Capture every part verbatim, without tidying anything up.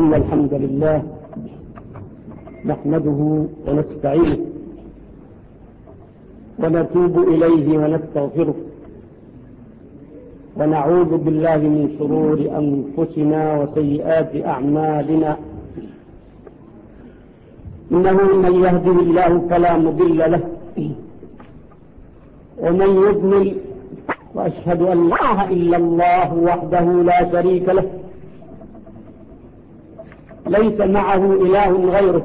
إن الحمد لله نحمده ونستعينه ونتوب إليه ونستغفره ونعوذ بالله من شرور أنفسنا وسيئات أعمالنا. إنه من يهده الله فلا مضل له ومن يضلل، وأشهد أن لا إله إلا الله وحده لا شريك له ليس معه إله غيره،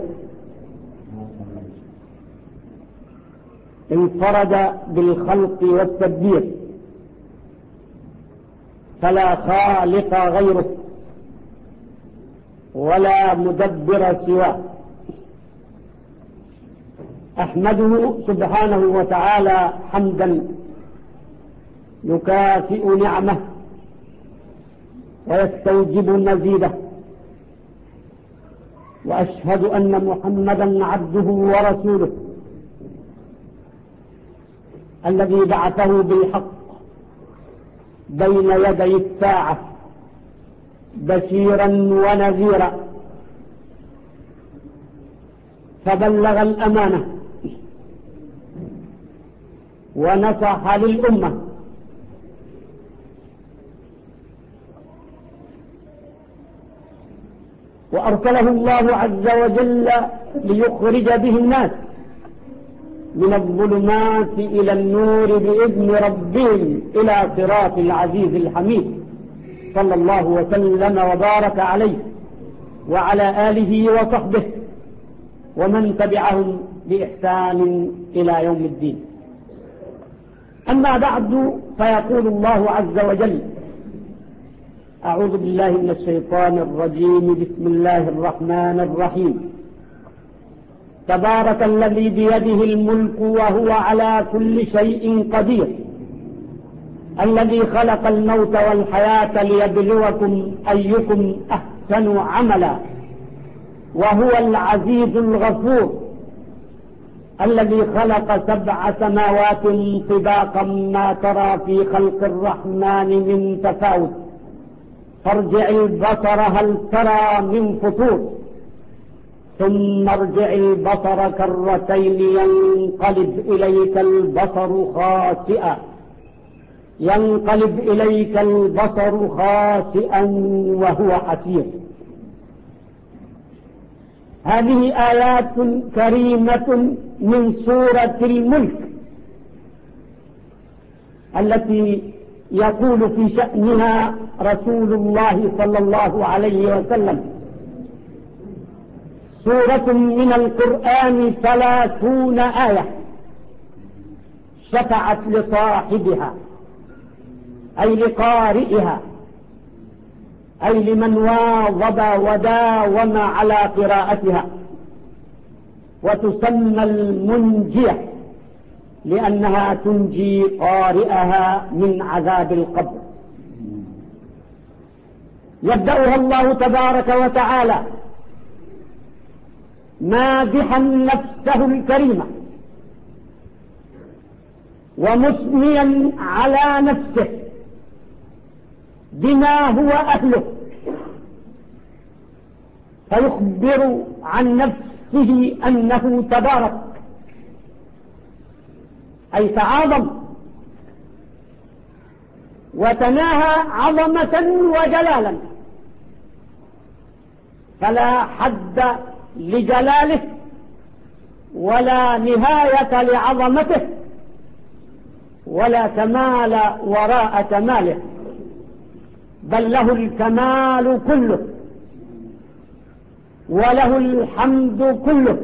انفرد بالخلق والتدبير فلا خالق غيره ولا مدبر سواه. أحمده سبحانه وتعالى حمدا يكافئ نعمه ويستوجب مزيده، وأشهد أن محمدا عبده ورسوله الذي بعثه بالحق بين يدي الساعة بشيرا ونذيرا، فبلغ الأمانة ونصح للأمة وأرسله الله عز وجل ليخرج به الناس من الظلمات إلى النور بإذن ربهم إلى صراط العزيز الحميد، صلى الله وسلم وبارك عليه وعلى آله وصحبه ومن تبعهم بإحسان إلى يوم الدين. أما بعد، فيقول الله عز وجل: أعوذ بالله من الشيطان الرجيم، بسم الله الرحمن الرحيم. تبارك الذي بيده الملك وهو على كل شيء قدير، الذي خلق الموت والحياة ليبلوكم أيكم أحسن عملا، وهو العزيز الغفور، الذي خلق سبع سماوات طباقا ما ترى في خلق الرحمن من تفاوت، فارجع البصر هل ترى من فطور، ثم ارجع البصر كرتين ينقلب إليك البصر خاسئا ينقلب إليك البصر خاسئا وهو حسير. هذه آيات كريمة من سورة الملك التي يقول في شأنها رسول الله صلى الله عليه وسلم: سورة من القرآن ثلاثون آية شفعت لصاحبها، أي لقارئها، أي لمن واظب وداوم على قراءتها، وتسمى المنجية لأنها تنجي قارئها من عذاب القبر. يبدأها الله تبارك وتعالى مادحا نفسه الكريمة ومثنيا على نفسه بما هو أهله، فيخبر عن نفسه أنه تبارك أي تعاظم وتناهى عظمة وجلالا، فلا حد لجلاله ولا نهاية لعظمته ولا كمال وراء كماله، بل له الكمال كله وله الحمد كله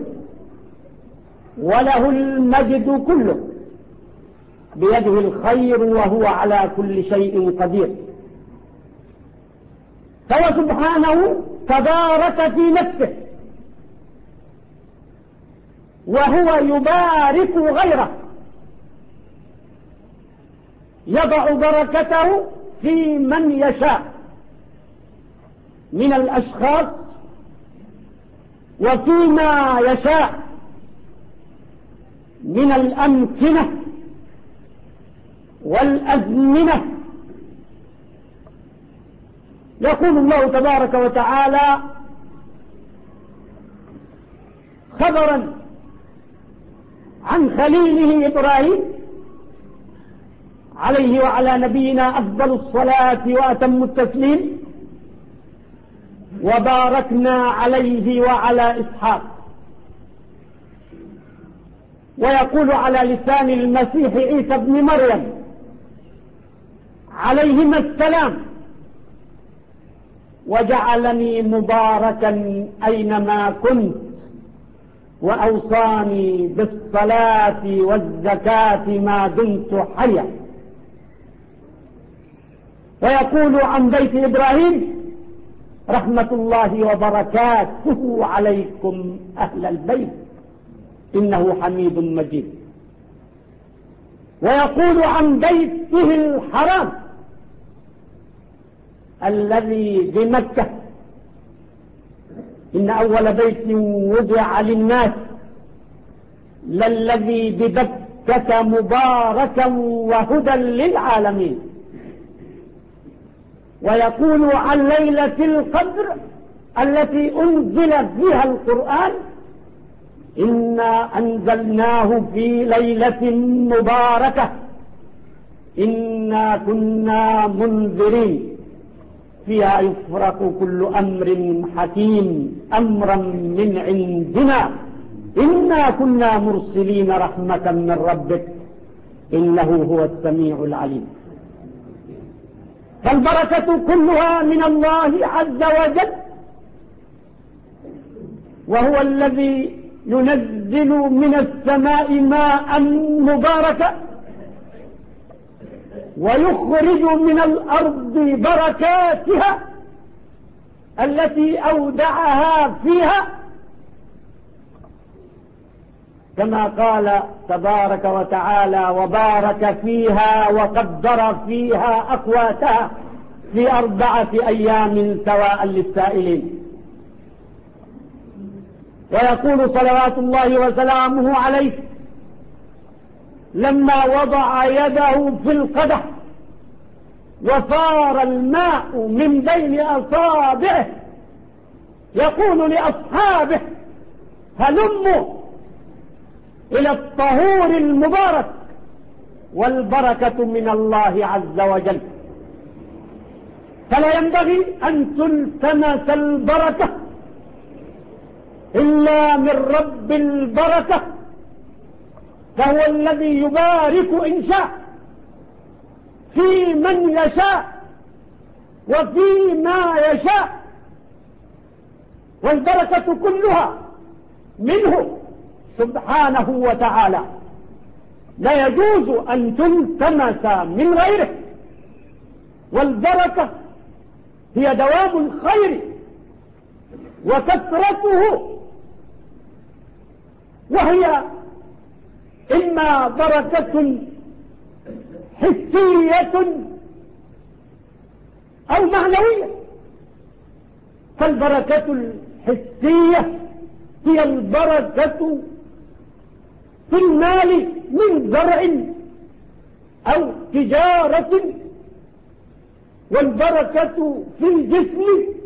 وله المجد كله، بيده الخير وهو على كل شيء قدير. فهو سبحانه تبارك في نفسه، وهو يبارك غيره، يضع بركته في من يشاء من الأشخاص وفيما يشاء من الأمكنة والأزمنة. يقول الله تبارك وتعالى: خبرا عن خليله إبراهيم عليه وعلى نبينا أفضل الصلاة وأتم التسليم، وباركنا عليه وعلى إسحاق. ويقول على لسان المسيح عيسى ابن مريم عليهما السلام: وجعلني مباركا أينما كنت وأوصاني بالصلاة والزكاة ما دمت حيا. ويقول عن بيت إبراهيم: رحمة الله وبركاته عليكم أهل البيت إنه حميد مجيد. ويقول عن بيته الحرام الذي بمكة: إن أول بيت وضع للناس للذي ببكة مباركا وهدى للعالمين. ويقول عن ليلة القدر التي أنزل فيها القرآن: إنا أنزلناه في ليلة مباركة إنا كنا منذرين فيها يفرق كل أمر حكيم أمرا من عندنا إنا كنا مرسلين رحمة من ربك إنه هو السميع العليم. فالبركة كلها من الله عز وجل، وهو الذي ينزل من السماء ماء مباركا ويخرج من الأرض بركاتها التي أودعها فيها، كما قال تبارك وتعالى: وبارك فيها وقدر فيها أقواتها في أربعة أيام سواء للسائلين. ويقول صلوات الله وسلامه عليه: لما وضع يده في القدح وفار الماء من بين أصابعه يقول لأصحابه: هلموا إلى الطهور المبارك والبركة من الله عز وجل. فلا ينبغي أن تلتمس البركة إلا من رب البركة، فهو الذي يبارك إن شاء في من يشاء وفي ما يشاء، والبركة كلها منه سبحانه وتعالى، لا يجوز أن تلتمس من غيره. والبركة هي دوام الخير وكثرته، وهي إما بركة حسية أو معنوية. فالبركة الحسية هي البركة في المال من زرع أو تجارة، والبركة في الجسم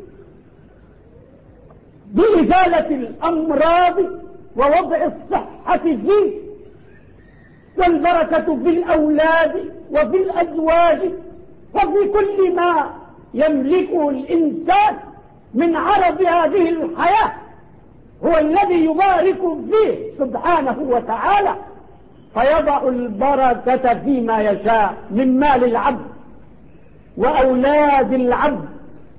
بإزالة الأمراض ووضع الصحة فيه، والبركة في الأولاد وفي الأزواج وفي كل ما يملكه الإنسان من عرض هذه الحياة، هو الذي يبارك فيه سبحانه وتعالى، فيضع البركة فيما يشاء من مال العبد وأولاد العبد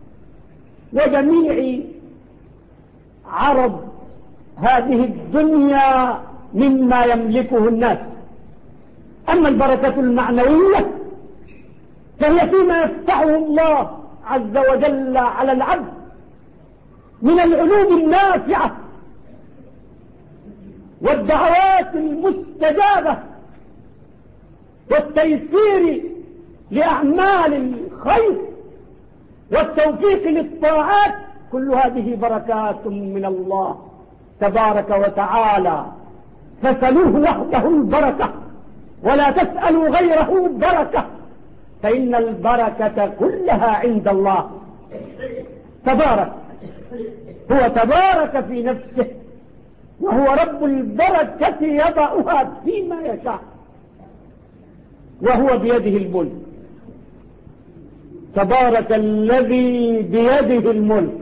وجميع عرض هذه الدنيا مما يملكه الناس. أما البركة المعنوية فهي فيما يفتحه الله عز وجل على العبد من العلوم النافعة والدعوات المستجابة والتيسير لأعمال الخير والتوفيق للطاعات، كل هذه بركات من الله تبارك وتعالى. فسألوه وحده البركة ولا تسألوا غيره بركة، فإن البركة كلها عند الله تبارك. هو تبارك في نفسه وهو رب البركة يضعها فيما يشاء، وهو بيده الملك. تبارك الذي بيده الملك،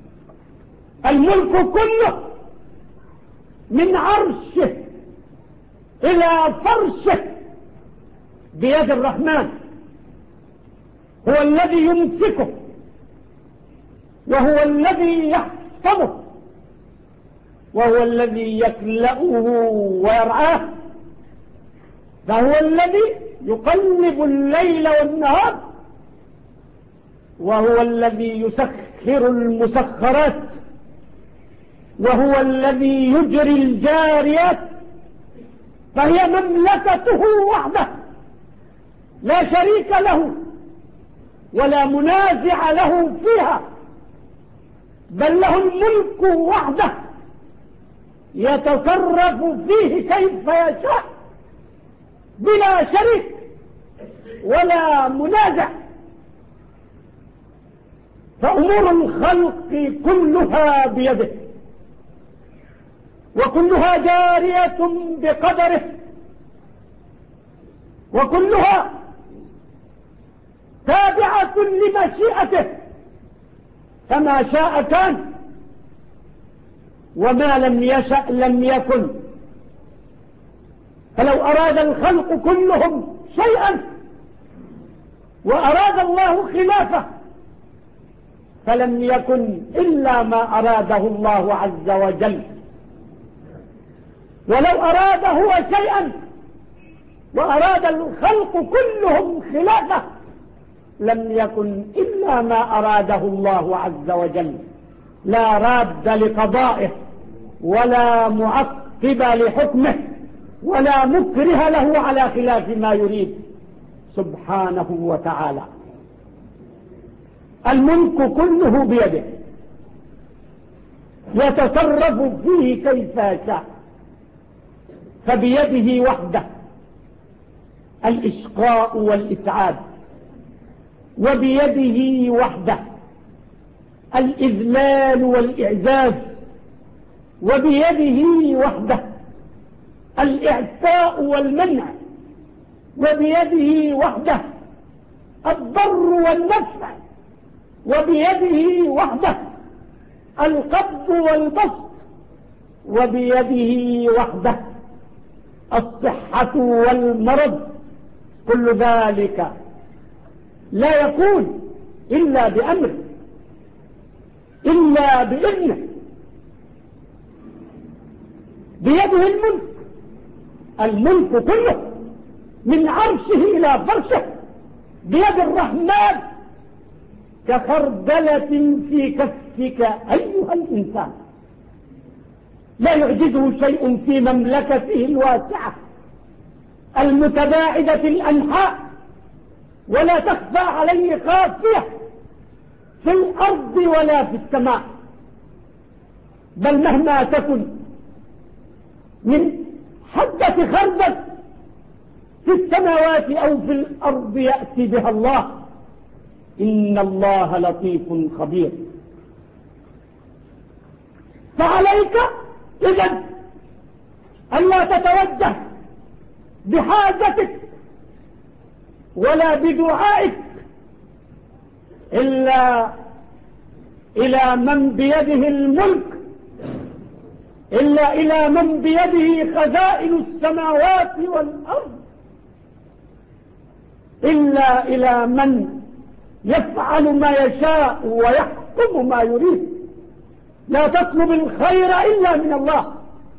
الملك كله من عرشه إلى فرشه بيد الرحمن. هو الذي يمسكه وهو الذي يحفظه وهو الذي يكلأه ويرعاه، فهو الذي يقلب الليل والنهار، وهو الذي يسخر المسخرات، وهو الذي يجري الجاريات. فهي مملكته وحده لا شريك له ولا منازع له فيها، بل له الملك وحده يتصرف فيه كيف يشاء بلا شريك ولا منازع. فأمور الخلق كلها بيده، وكلها جارية بقدره، وكلها تابعة لمشيئته، فما شاء كان وما لم يشأ لم يكن. فلو أراد الخلق كلهم شيئا وأراد الله خلافه فلم يكن إلا ما أراده الله عز وجل. ولو أراد هو شيئا وأراد الخلق كلهم خلافه لم يكن إلا ما أراده الله عز وجل. لا راد لقضائه ولا معقب لحكمه ولا مكره له على خلاف ما يريد سبحانه وتعالى. الملك كله بيده يتصرف فيه كيف يشاء، فبيده وحده الإشقاء والإسعاد، وبيده وحده الإذلال والإعزاز، وبيده وحده الإعفاء والمنع، وبيده وحده الضر والنفع، وبيده وحده القبض والبسط، وبيده وحده الصحة والمرض. كل ذلك لا يكون إلا بأمره إلا بإذنه. بيده الملك، الملك كله من عرشه إلى فرشه بيد الرحمن كخردلة في كفك أيها الإنسان. لا يعجزه شيء في مملكته الواسعة المتباعدة الأنحاء، ولا تخفى عليه خافية في الأرض ولا في السماء. بل مهما تكن من حبة خردل في السماوات أو في الأرض يأتي بها الله، إن الله لطيف خبير. فعليك إذن ألا تتوجه بحاجتك ولا بدعائك إلا إلى من بيده الملك، إلا إلى من بيده خزائن السماوات والأرض، إلا إلى من يفعل ما يشاء ويحكم ما يريد. لا تطلب الخير إلا من الله،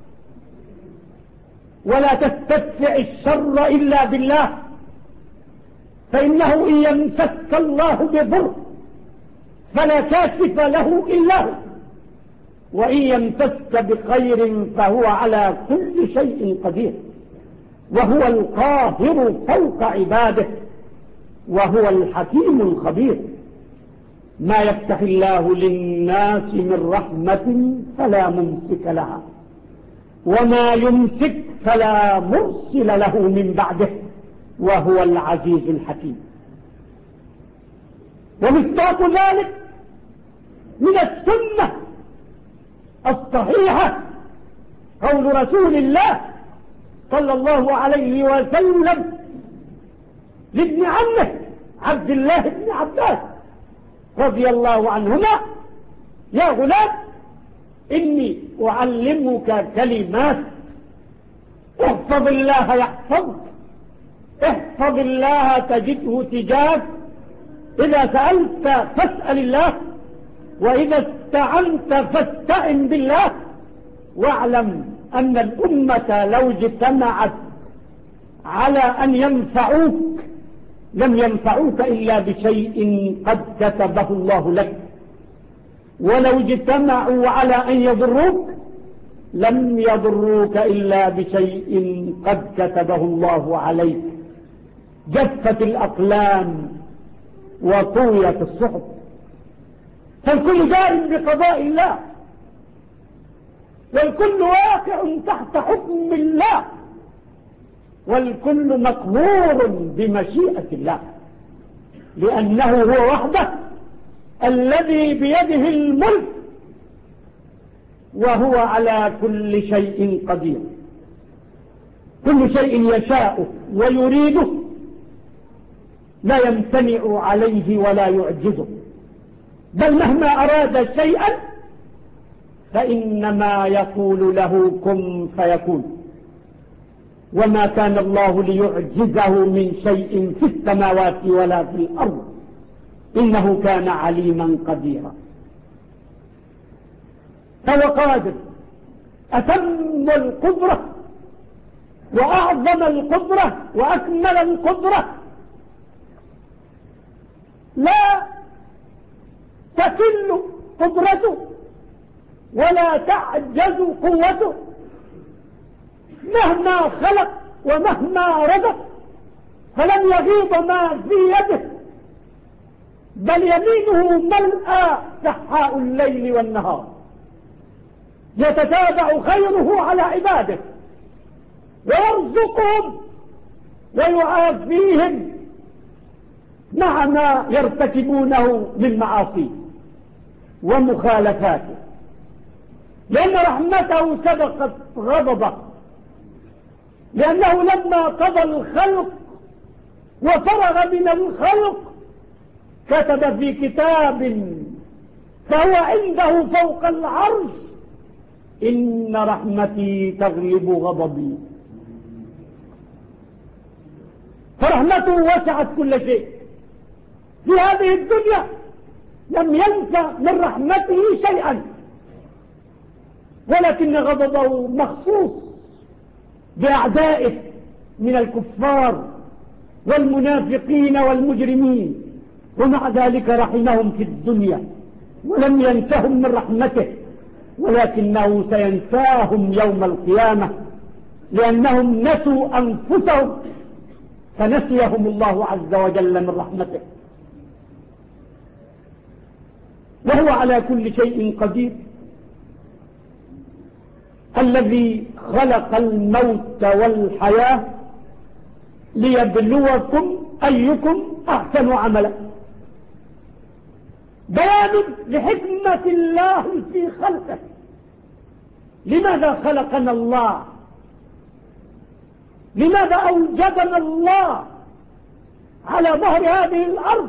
ولا تستدفع الشر إلا بالله، فإنه إن يمسسك الله بضر فلا كاشف له إلا هو، وإن يمسسك بخير فهو على كل شيء قدير، وهو القاهر فوق عباده، وهو الحكيم الخبير. ما يفتح الله للناس من رحمة فلا ممسك لها، وما يمسك فلا مرسل له من بعده، وهو العزيز الحكيم. ومصداق ذلك من السنة الصحيحة قول رسول الله صلى الله عليه وسلم لابن عمه عبد الله بن عباس رضي الله عنهما: يا غلام إني أعلمك كلمات، احفظ الله يحفظك، احفظ الله تجده تجاهك، إذا سألت فاسأل الله، وإذا استعنت فاستعن بالله، واعلم أن الأمة لو اجتمعت على أن ينفعوك لم ينفعوك إلا بشيء قد كتبه الله لك، ولو اجتمعوا على أن يضروك لم يضروك إلا بشيء قد كتبه الله عليك. جفت الأقلام وطويت الصحف، فالكل جار بقضاء الله، والكل واقع تحت حكم الله، والكل مقهور بمشيئة الله، لأنه هو وحده الذي بيده الملك وهو على كل شيء قدير. كل شيء يشاء ويريده لا يمتنع عليه ولا يعجزه، بل مهما أراد شيئا فإنما يقول له كن فيكون. وما كان الله ليعجزه من شيء في السماوات ولا في الأرض، إنه كان عليما قديرا. فهو قادر أتم القدرة وأعظم القدرة وأكمل القدرة، لا تكل قدرته ولا تعجز قوته، مهما خلق ومهما رزق فلن يغيض ما في يده، بل يمينه ملأى سحاء الليل والنهار، يتتابع خيره على عباده ويرزقهم ويعافيهم مع ما يرتكبونه من معاصيه ومخالفاته، لأن رحمته سبقت غضبه، لأنه لما قضى الخلق وفرغ من الخلق كتب في كتاب فهو عنده فوق العرش: إن رحمتي تغلب غضبي. فرحمته وسعت كل شيء في هذه الدنيا، لم ينسى من رحمته شيئا، ولكن غضبه مخصوص بأعدائه من الكفار والمنافقين والمجرمين، ومع ذلك رحمهم في الدنيا ولم ينسهم من رحمته، ولكنه سينساهم يوم القيامة، لأنهم نسوا أنفسهم فنسيهم الله عز وجل من رحمته. وهو على كل شيء قدير، الذي خلق الموت والحياة ليبلوكم أيكم أحسن عملا. بيان لحكمة الله في خلقه. لماذا خلقنا الله؟ لماذا أوجدنا الله على ظهر هذه الأرض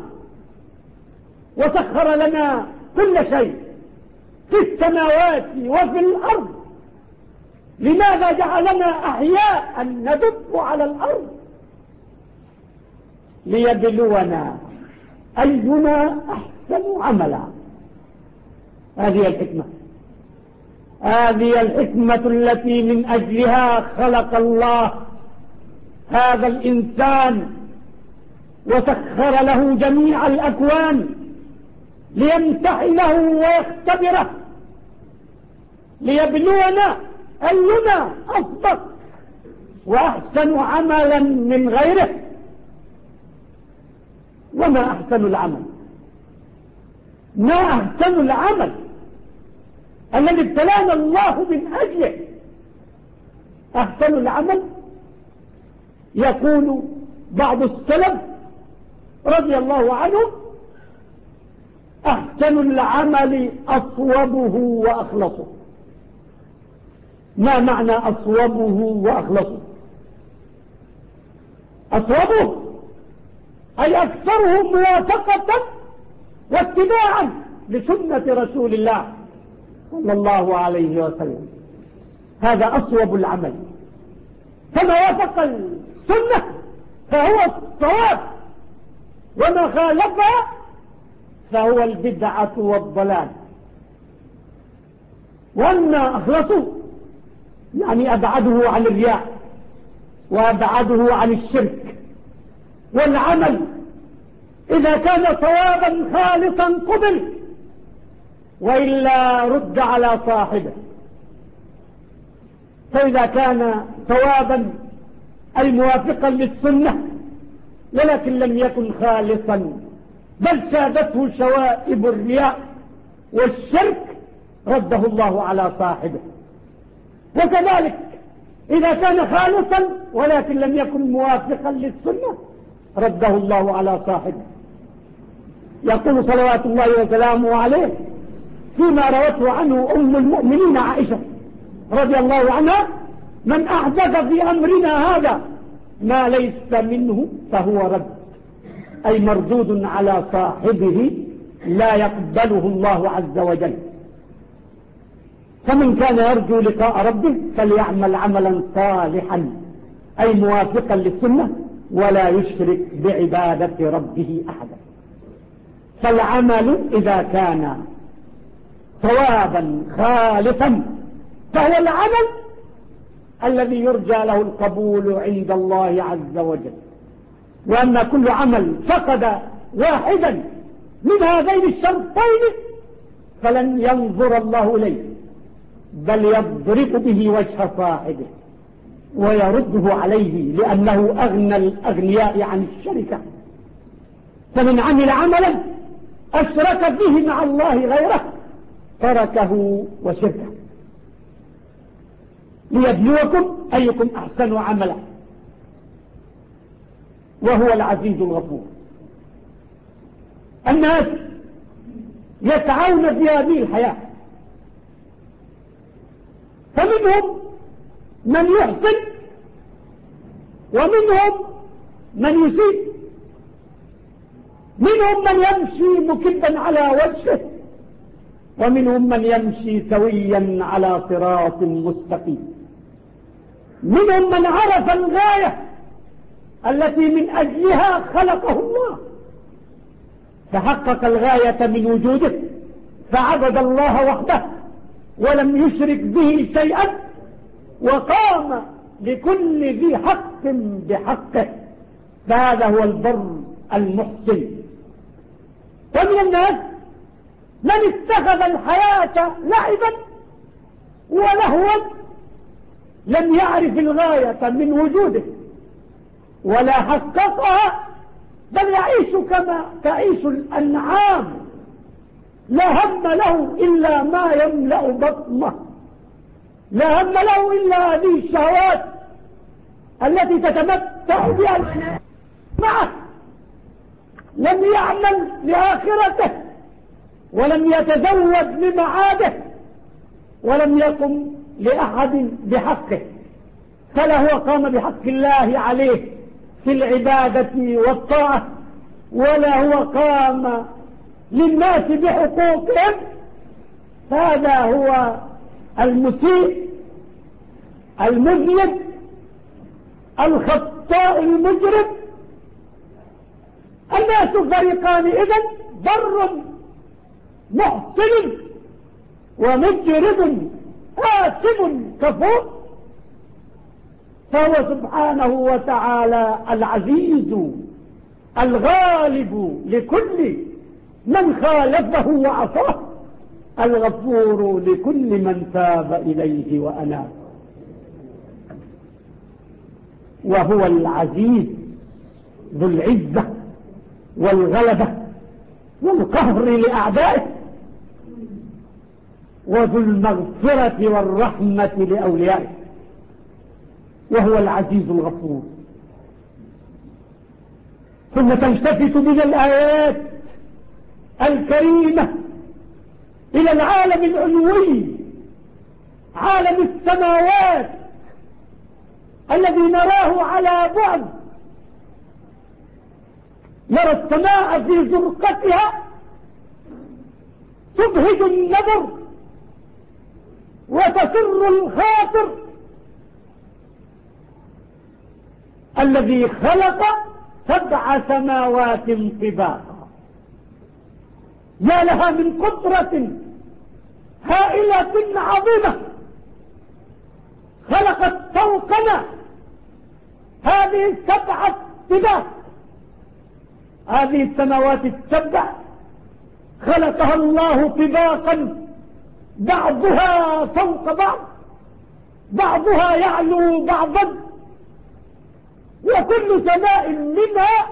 وسخر لنا كل شيء في السماوات وفي الأرض؟ لماذا جعلنا أحياء ندب على الأرض؟ ليبلونا أينا أحسن عملا. هذه الحكمة، هذه الحكمة التي من أجلها خلق الله هذا الإنسان وسخر له جميع الأكوان ليمتحنه ويختبره، ليبلونا أينا أصدق وأحسن عملا من غيره. وما أحسن العمل؟ ما أحسن العمل الذي ابتلانا الله من أجله؟ أحسن العمل يقول بعض السلف رضي الله عنهم: أحسن العمل أصوبه وأخلصه. ما معنى أصوبه وأخلصه؟ أصوبه أي أكثره موافقة واتباعا لسنة رسول الله صلى الله عليه وسلم، هذا أصوب العمل. فما وافق السنة فهو الصواب، وما خالفها فهو البدعة والضلال. وأما أخلصوا يعني أبعده عن الرياء وأبعده عن الشرك. والعمل إذا كان صوابا خالصا قبل، وإلا رد على صاحبه. فإذا كان صوابا أي موافقا للسنة ولكن لم يكن خالصا بل سادته شوائب الرياء والشرك، رده الله على صاحبه. وكذلك إذا كان خالصا ولكن لم يكن موافقا للسنة رده الله على صاحبه. يقول صلوات الله وسلامه عليه فيما روته عنه أم المؤمنين عائشة رضي الله عنها: من أحدث في أمرنا هذا ما ليس منه فهو رد، أي مردود على صاحبه لا يقبله الله عز وجل. فمن كان يرجو لقاء ربه فليعمل عملا صالحا أي موافقا للسنة ولا يشرك بعبادة ربه أحدا. فالعمل إذا كان صوابا خالصا فهو العمل الذي يرجى له القبول عند الله عز وجل. وأما كل عمل فقد واحدا من هذين الشرطين فلن ينظر الله إليه، بل يضرب به وجه صاحبه ويرده عليه، لأنه أغنى الأغنياء عن الشركة. فمن عمل عملا أشرك به مع الله غيره تركه وشركه. ليبلوكم أيكم أحسن عملا، وهو العزيز الغفور. الناس يسعون في هذه الحياة، فمنهم من يحسن ومنهم من يسيء، منهم من يمشي مكبا على وجهه ومنهم من يمشي سويا على صراط مستقيم، منهم من عرف الغاية التي من أجلها خلقه الله فحقق الغاية من وجوده فعبد الله وحده ولم يشرك به شيئا، وقام لكل ذي حق بحقه، فهذا هو البر المحسن. ومن الناس من اتخذ الحياة لعبا ولهوا، لم يعرف الغاية من وجوده ولا حققها، بل يعيش كما تعيش الأنعام، لا هم له إلا ما يملأ بطنه، لا هم له إلا هذه الشهوات التي تتمتع بها معه. لم يعمل لآخرته ولم يتزود لمعاده ولم يقم لأحد بحقه، فلا هو قام بحق الله عليه في العبادة والطاعة، ولا هو قام للناس بحقوقهم. هذا هو المسيء المذنب الخطاء المجرم. الناس فريقان إذن: بر محسن ومجرم آثم كفور. فهو سبحانه وتعالى العزيز الغالب لكل من خالفه وعصاه، الغفور لكل من تاب إليه وأناب. وهو العزيز ذو العزة والغلبة والقهر لأعدائه، وذو المغفرة والرحمة لأوليائه، وهو العزيز الغفور. ثم تلتفت بنا الآيات الكريمة إلى العالم العلوي عالم السماوات الذي نراه على بعد، نرى السماء في زرقتها تبهج النظر وتسر الخاطر. الذي خلق سبع سماوات طباقا، يا لها من قدرة هائلة عظيمة، خلقت فوقنا هذه السبعة طباق. هذه السماوات السبع خلقها الله طباقا، بعضها فوق بعض، بعضها يعلو بعضا، وكل سماء منها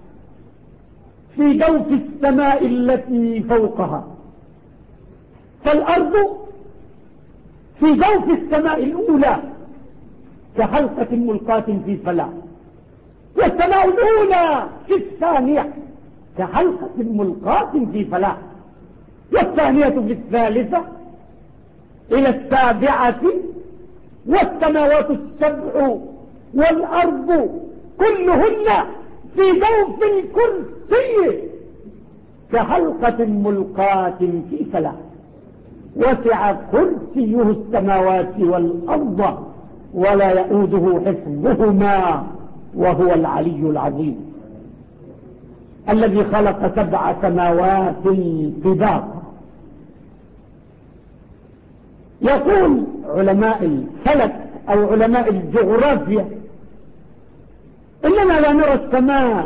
في جوف السماء التي فوقها. فالأرض في جوف السماء الأولى كحلقة ملقاة في فلاة، والسماء الأولى في الثانية كحلقة ملقاة في فلاة، والثانية في الثالثة إلى السابعة، والسماوات السبع والأرض كلهن في جوف الكرسي كحلقة ملقاة في فلاة، وسع كرسيه السماوات والأرض ولا يؤوده حفظهما وهو العلي العظيم. الذي خلق سبع سماوات طباقا. يقول علماء الفلك أو علماء الجغرافيا إننا لا نرى السماء،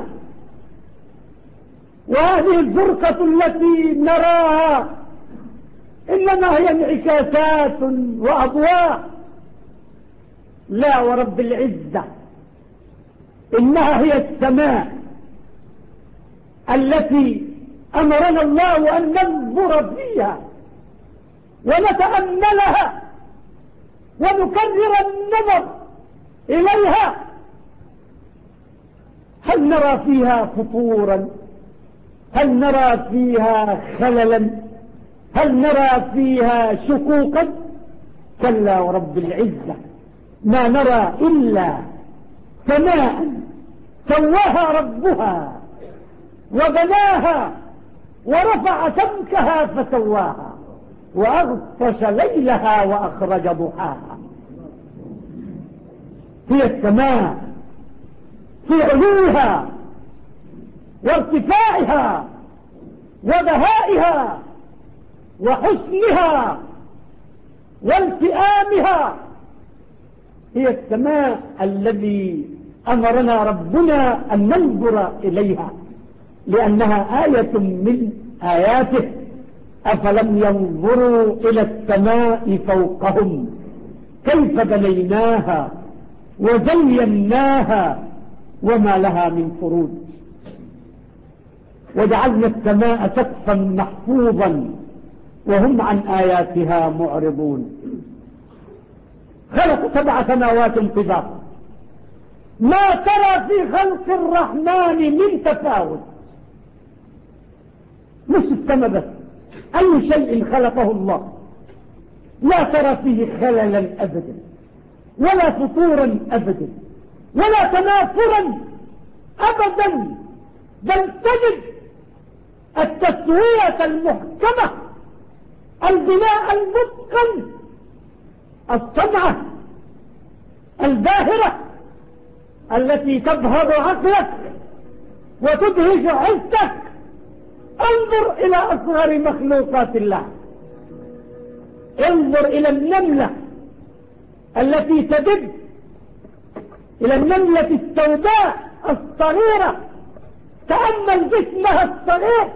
وهذه الزرقة التي نراها إنما هي انعكاسات وأضواء. لا ورب العزة، إنها هي السماء التي أمرنا الله أن ننظر فيها ونتأملها ونكرر النظر إليها. هل نرى فيها فطورا؟ هل نرى فيها خللا؟ هل نرى فيها شقوقا؟ كلا ورب العزة، ما نرى إلا سماء سواها ربها وبناها ورفع سمكها فسواها وأغطش ليلها وأخرج ضحاها. هي السماء في علوها وارتفاعها وبهائها وحسنها والتئامها، هي السماء الذي أمرنا ربنا أن ننظر إليها لأنها آية من آياته. أفلم ينظروا إلى السماء فوقهم كيف بنيناها وزيناها وما لها من فروج، وجعلنا السماء سقفا محفوظا وهم عن آياتها معرضون. خلق سبع سماوات طباقا، ما ترى في خلق الرحمن من تفاوت. مش السماء بس، أي شيء خلقه الله لا ترى فيه خللا أبدا ولا فطورا أبدا ولا تنافرا أبدا، بل تجد التسوية المحكمة، البناء المتقن، الصنعة الباهرة التي تبهر عقلك وتدهش عزتك. انظر إلى أصغر مخلوقات الله، انظر إلى النملة التي تدب، إلى النملة السوداء الصغيرة، تأمل جسمها الصغير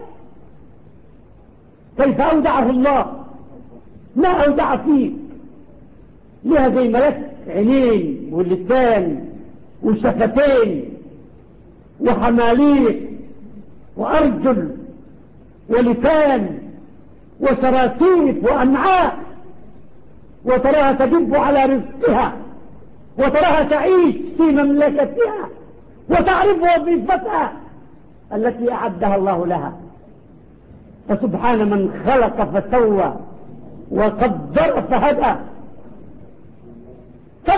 كيف أودعه الله، ما أودع فيه. لها زي ملك عينين ولسان وشفتين وحماليق وأرجل ولسان وشراسيف وأمعاء، وتراها تدب على رزقها، وتراها تعيش في مملكتها وتعرف وظيفتها التي أعدها الله لها. فسبحان من خلق فسوى وقدر فهدى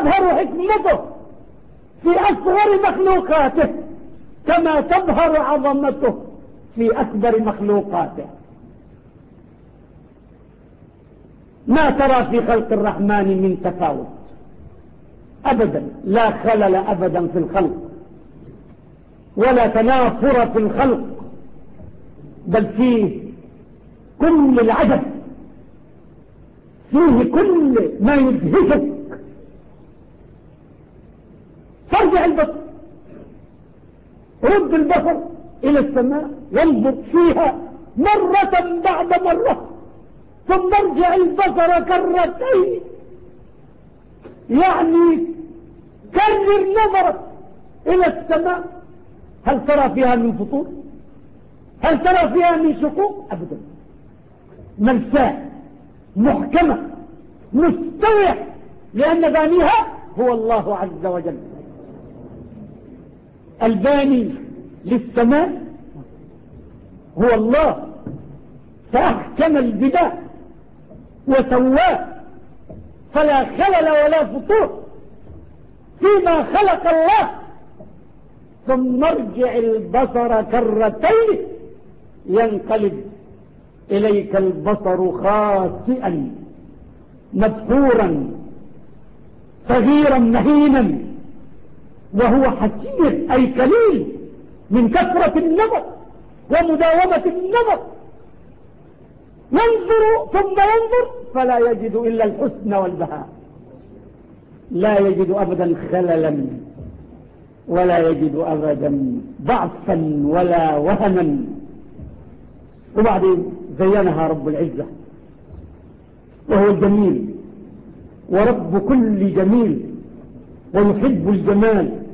تظهر حكمته في أصغر مخلوقاته كما تظهر عظمته في أكبر مخلوقاته. ما ترى في خلق الرحمن من تفاوت أبدا، لا خلل أبدا في الخلق ولا تنافر في الخلق، بل فيه كل العجب، فيه كل ما يدهشك. فارجع البصر، رد البصر إلى السماء وانظر فيها مرة بعد مرة، ثم ارجع البصر كرتين، يعني كرر نظرك إلى السماء. هل ترى فيها من فطور؟ هل ترى فيها من شقوق؟ أبدا، ملساء محكمة مستوية، لأن بانيها هو الله عز وجل. الباني للسماء هو الله، فأحكم البناء وسواه، فلا خلل ولا فطور فيما خلق الله. ثم ارجع البصر كرتين ينقلب إليك البصر خاسئا مدحورا صغيرا مهينا، وهو حسير أي كليل من كثرة النظر ومداومة النظر. ينظر ثم ينظر فلا يجد إلا الحسن والبهاء، لا يجد أبدا خللا ولا يجد أبدا ضعفا ولا وهنا. وبعدين زينها رب العزة وهو الجميل ورب كل جميل ويحب الجمال.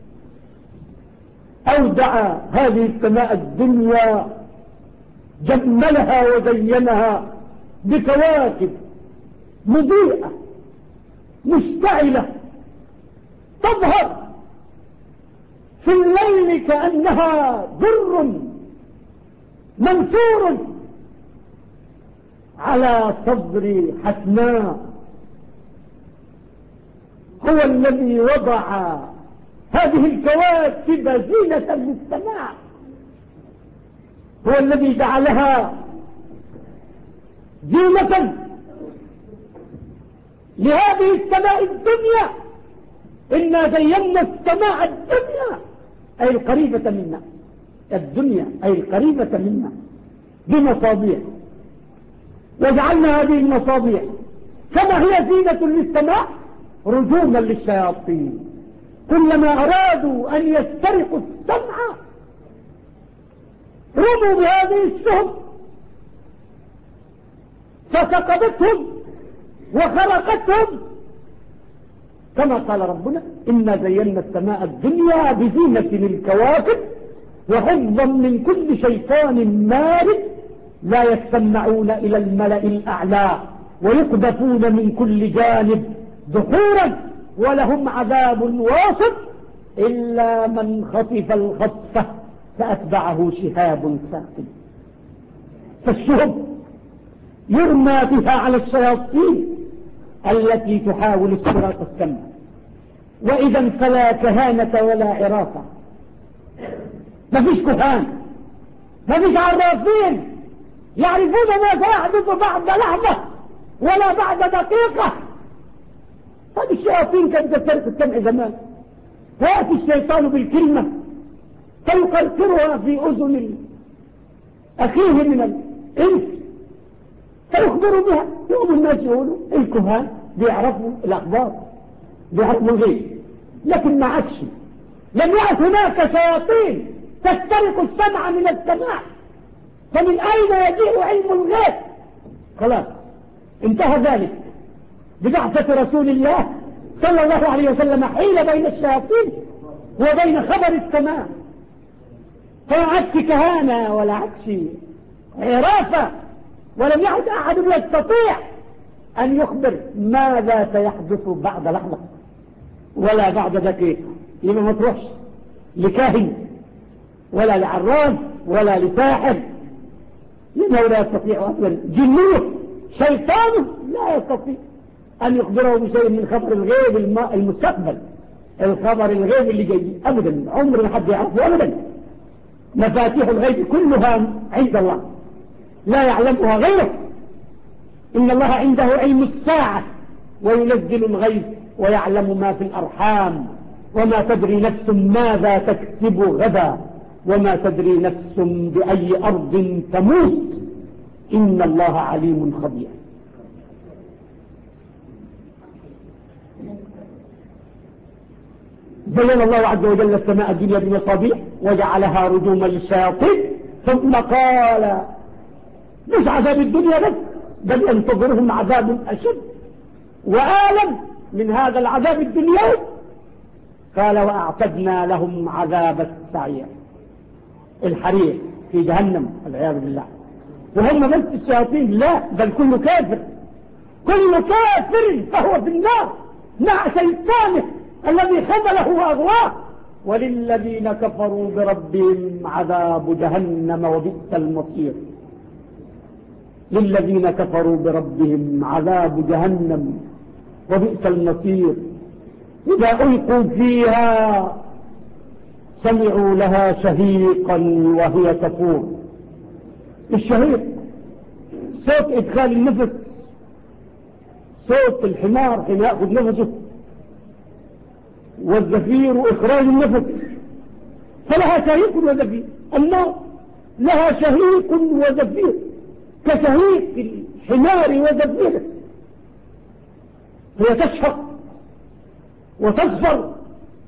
أودع هذه السماء الدنيا، جملها وزينها بكواكب مضيئة مشتعلة تظهر في الليل كأنها در منثور على صدر حسناء. هو الذي وضع هذه الكواكب زينة للسماء، هو الذي جعلها زينة لهذه السماء الدنيا. إنا زينا السماء الدنيا أي القريبة منا، الدنيا أي القريبة منا بمصابيح، وجعلنا هذه المصابيح كما هي زينة للسماء رجوما للشياطين. كلما أرادوا أن يسترقوا السمع رموا بهذه الشهب فسقطتهم وخرقتهم، كما قال ربنا إنا زينا السماء الدنيا بزينة الكواكب وحفظا من كل شيطان مارد لا يستمعون إلى الملأ الأعلى ويقذفون من كل جانب دحورا ولهم عذاب واصب إلا من خطف الخطفة فأتبعه شهاب ثاقب. فالشهب يرمى بها على الشياطين التي تحاول استراق السمع، وإذا فلا كهانة ولا عرافة، ما فيش كهان، ما فيش عرافين يعرفون ما سيحدث بعد لحظة ولا بعد دقيقة. هذه الشياطين كانت تسترق السمع زمان، فيأتي الشيطان بالكلمة فيقرقرها في أذن أخيه من الإنس فيخبروا بها، يوم الناس يقولوا الكهان بيعرفوا الأخبار بيعرفوا الغيب. لكن ما عادش، لم يعد هناك شياطين تسترق السمع من السماء، فمن أين يجيء علم الغيب؟ خلاص انتهى ذلك ببعثة رسول الله صلى الله عليه وسلم حيل بين الشياطين وبين خبر السماء، فما عادش كهانة ولا عادش عرافة، ولم يعد أحد يستطيع أن يخبر ماذا سيحدث بعد لحظة ولا بعد دقيقة. يبقى ما تروحش لكاهن ولا لعراف ولا لساحر، لأنه لا يستطيع أصلا، جنوه شيطانه لا يستطيع أن يخبره بشيء من خبر الغيب المستقبل، الخبر الغيب اللي جاي أبدا عمر ما حد يعرفه أبدا. مفاتيح الغيب كلها عند الله لا يعلمها غيره. إن الله عنده علم الساعة وينزل الغيب ويعلم ما في الأرحام وما تدري نفس ماذا تكسب غدا وما تدري نفس بأي أرض تموت إن الله عليم خبير. زين الله عز وجل السماء الدنيا بمصابيح وجعلها رجوما للشياطين ثم قال مش عذاب الدنيا بس بل ينتظرهم عذاب أشد وآلم من هذا العذاب الدنيوي. قال وأعتدنا لهم عذاب السعير الحريق في جهنم والعياذ بالله. وهم بس الشياطين؟ لا، بل كل كافر، كل كافر فهو في النار مع شيطانه الذي خذله وأغواه. وللذين كفروا بربهم عذاب جهنم وبئس المصير. للذين كفروا بربهم عذاب جهنم وبئس المصير. إذا ألقوا فيها سمعوا لها شهيقا وهي تفور. الشهيق صوت إدخال النفس، صوت الحمار حين يأخذ نفسه، والزفير إخراج النفس، فلها شهيق وزفير. النار لها شهيق وزفير كشهيق الحمار وزفيره، هي تشهق وتصفر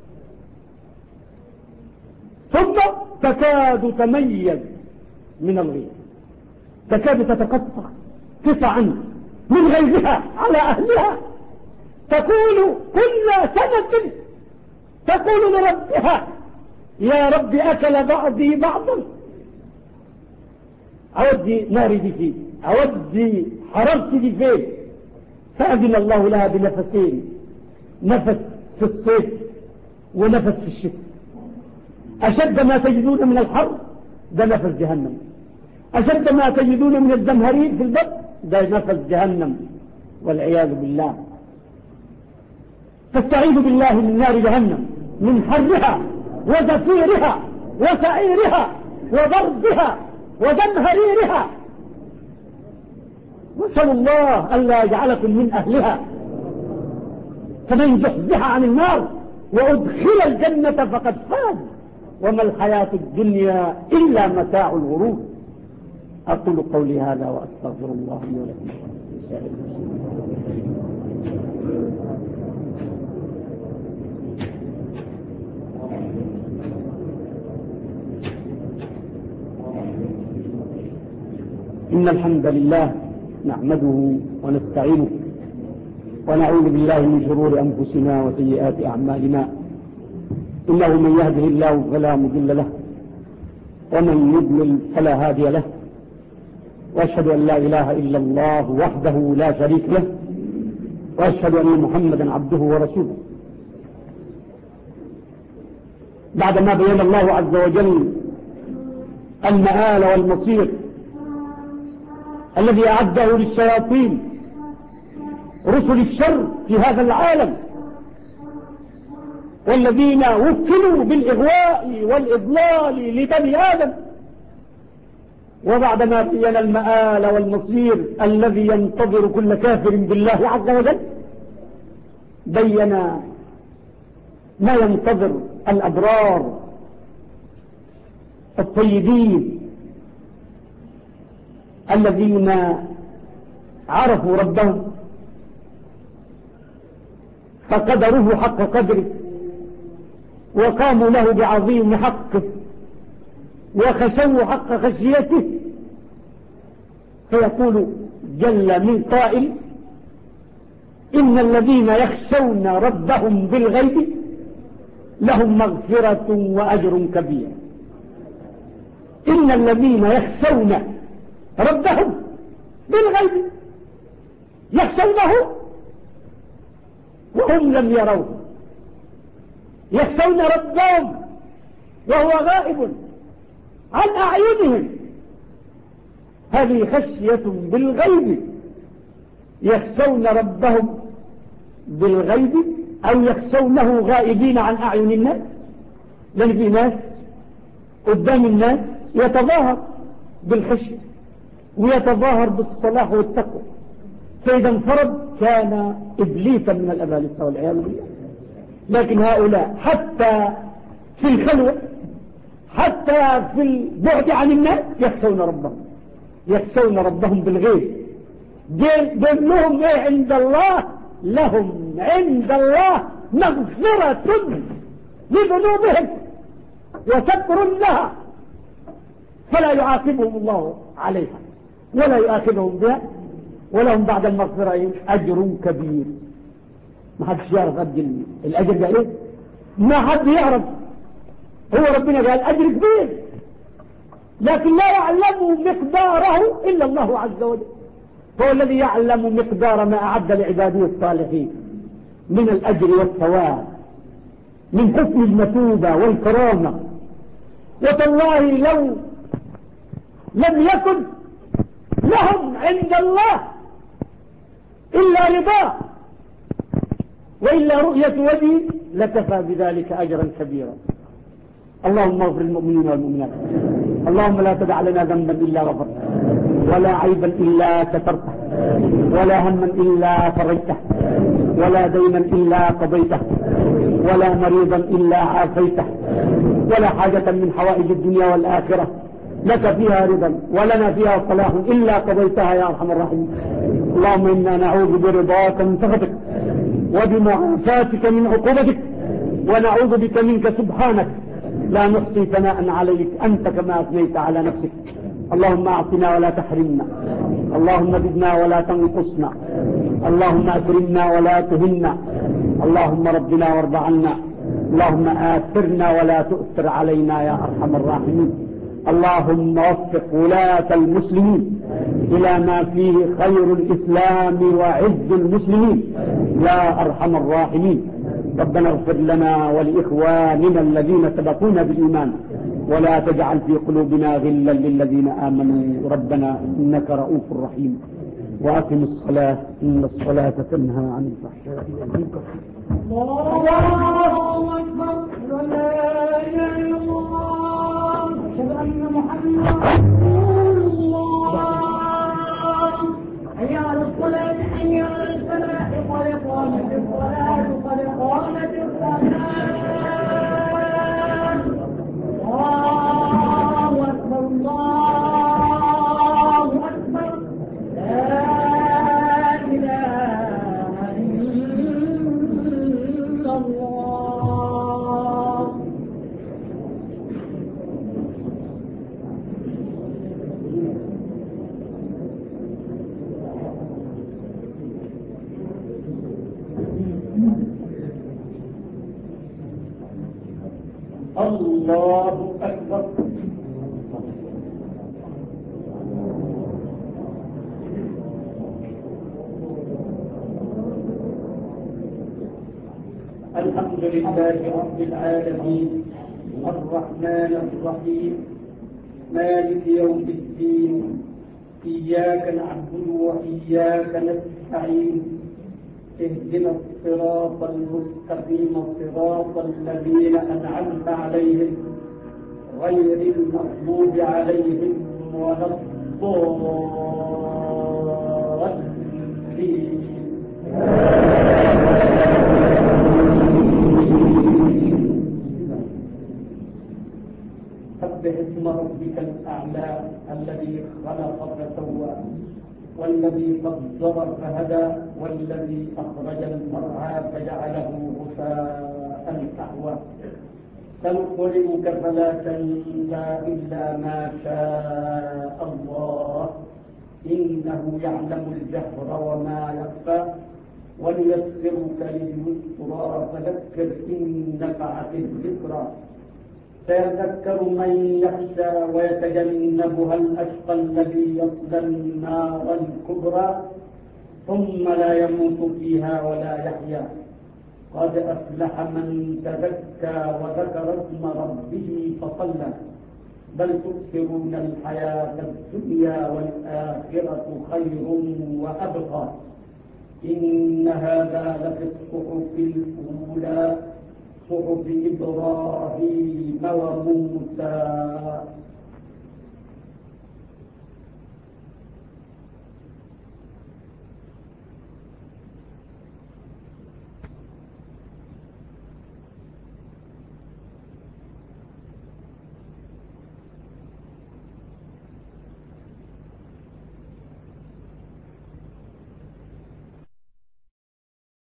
ثم تكاد تميز من الغيظ، تكاد تتقطع قطعا من غيظها على أهلها. تقول كل سنة تقول لربها يا رب أكل بعضي بعضا، أودي ناري دي فيه، أودي حررتي دي فيه. فأذن الله لها بنفسين، نفس في الصيف ونفس في الشتاء. أشد ما تجدون من الحر ده نفس جهنم، أشد ما تجدون من الزمهرير في البطن ده نفس جهنم والعياذ بالله. فاستعيذ بالله من نار جهنم، من حرها وزفيرها وسعيرها وبردها وزمهريرها. واسأل الله ألا يجعلكم من أهلها. فمن زحزح عن النار وأدخل الجنة فقد فاز وما الحياة الدنيا إلا متاع الغرور. أقول قولي هذا وأستغفر الله لي ولكم. إن الحمد لله نحمده ونستعينه ونعوذ بالله من شرور أنفسنا وسيئات أعمالنا. إنه من يهده الله فلا مضل له ومن يضلل فلا هادي له. وأشهد أن لا إله إلا الله وحده لا شريك له وأشهد أن محمدا عبده ورسوله. بعدما بين الله عز وجل المآل والمصير الذي أعده للشياطين رسل الشر في هذا العالم والذين وكلوا بالإغواء والإضلال لبني آدم، وبعدما بين المآل والمصير الذي ينتظر كل كافر بالله عز وجل بين ما ينتظر الأبرار الطيبين الذين عرفوا ربهم فقدروه حق قدره وقاموا له بعظيم حقه وخشوا حق خشيته. فيقول جل من قائل إن الذين يخشون ربهم بالغيب لهم مغفرة وأجر كبير. إن الذين يخشون ربهم بالغيب يخشونه وهم لم يروه، يخشون ربهم وهو غائب عن أعينهم. هذه خشية بالغيب، يخشون ربهم بالغيب أو يخشونه غائبين عن أعين الناس، لأن في ناس قدام الناس يتظاهر بالخشية ويتظاهر بالصلاح والتقوى، فإذا انفرد كان إبليسا من الأبالسة والعياذ بالله. لكن هؤلاء حتى في الخلوة، حتى في البعد عن الناس يخشون ربهم، يخشون ربهم بالغيب. دول لهم ايه عند الله؟ لهم عند الله مغفرة لذنوبهم وستر لها، فلا يعاقبهم الله عليها ولا يؤاخذهم بها، ولهم بعد المغفرة أجر كبير. ما حدش يعرف قد الأجر ده ايه، ما حد يعرف. هو ربنا قال أجر كبير، لكن لا يعلم مقداره إلا الله عز وجل. هو الذي يعلم مقدار ما أعد لعباده الصالحين من الأجر والثواب، من حسن المثوبة والكرامة. وتالله لو لم يكن لهم عند الله إلا رضاه وإلا رؤية وجهه لكفى بذلك أجرا كبيرا. اللهم اغفر للمؤمنين والمؤمنات، اللهم لا تدع لنا ذنبا إلا غفرته، ولا عيبا إلا سترته، ولا هما إلا فرجته، ولا دينا إلا قضيته، ولا مريضا إلا عافيته، ولا حاجة من حوائج الدنيا والآخرة لك فيها رضا ولنا فيها صلاح إلا قضيتها يا أرحم الراحمين. اللهم إنا نعوذ برضاك من سخطك وبمعافاتك من عقوبتك، ونعوذ بك منك سبحانك لا نحصي ثناء عليك أنت كما أثنيت على نفسك. اللهم أعطنا ولا تحرمنا، اللهم زدنا ولا تنقصنا، اللهم أكرمنا ولا تهنا، اللهم ربنا وارض عنا، اللهم آثرنا ولا تؤثر علينا يا أرحم الراحمين. اللهم وفق ولاة المسلمين إلى ما فيه خير الإسلام وعز المسلمين يا أرحم الراحمين. ربنا اغفر لنا ولإخواننا الذين سبقونا بالإيمان، ولا تجعل في قلوبنا غلا للذين آمنوا ربنا إنك رؤوف رحيم. وأقم الصلاة إن الصلاة تنهى عن الفحشاء والمنكر. الله أكبر، لا إله إلا الله، أشهد أن محمدا رسول الله. حي على الصلاة، حي على الفلاح، قد قامت الصلاة، قد قامت الصلاة. الله أكبر، الله أكبر، لا إله إلا الله. الله أكبر. الحمد لله رب العالمين الرحمن الرحيم مالك يوم الدين، إياك نعبد وإياك نستعين، اهدنا الصراط المستقيم صراط الذين أنعمت عليهم غير المغضوب عليهم ولا الضالين. سبح اسم ربك الأعلى الذي خلق فسوى والذي قدر فهدى والذي أخرج المرعى فجعله غثاء أحوى. سنقرئك فلا تنسى إلا ما شاء الله إنه يعلم الجهر وما يخفى ونيسرك لليسرى فذكر إن نفعت الذكرى. سيذكر من يخشى ويتجنبها الأشقى الذي يصلى النار الكبرى ثم لا يموت فيها ولا يحيا. قد أفلح من تزكى وذكر اسم ربه فصلى بل تؤثرون الحياة الدنيا والآخرة خير وأبقى. إن هذا لفي الصحف الأولى صحف إبراهيم وموسى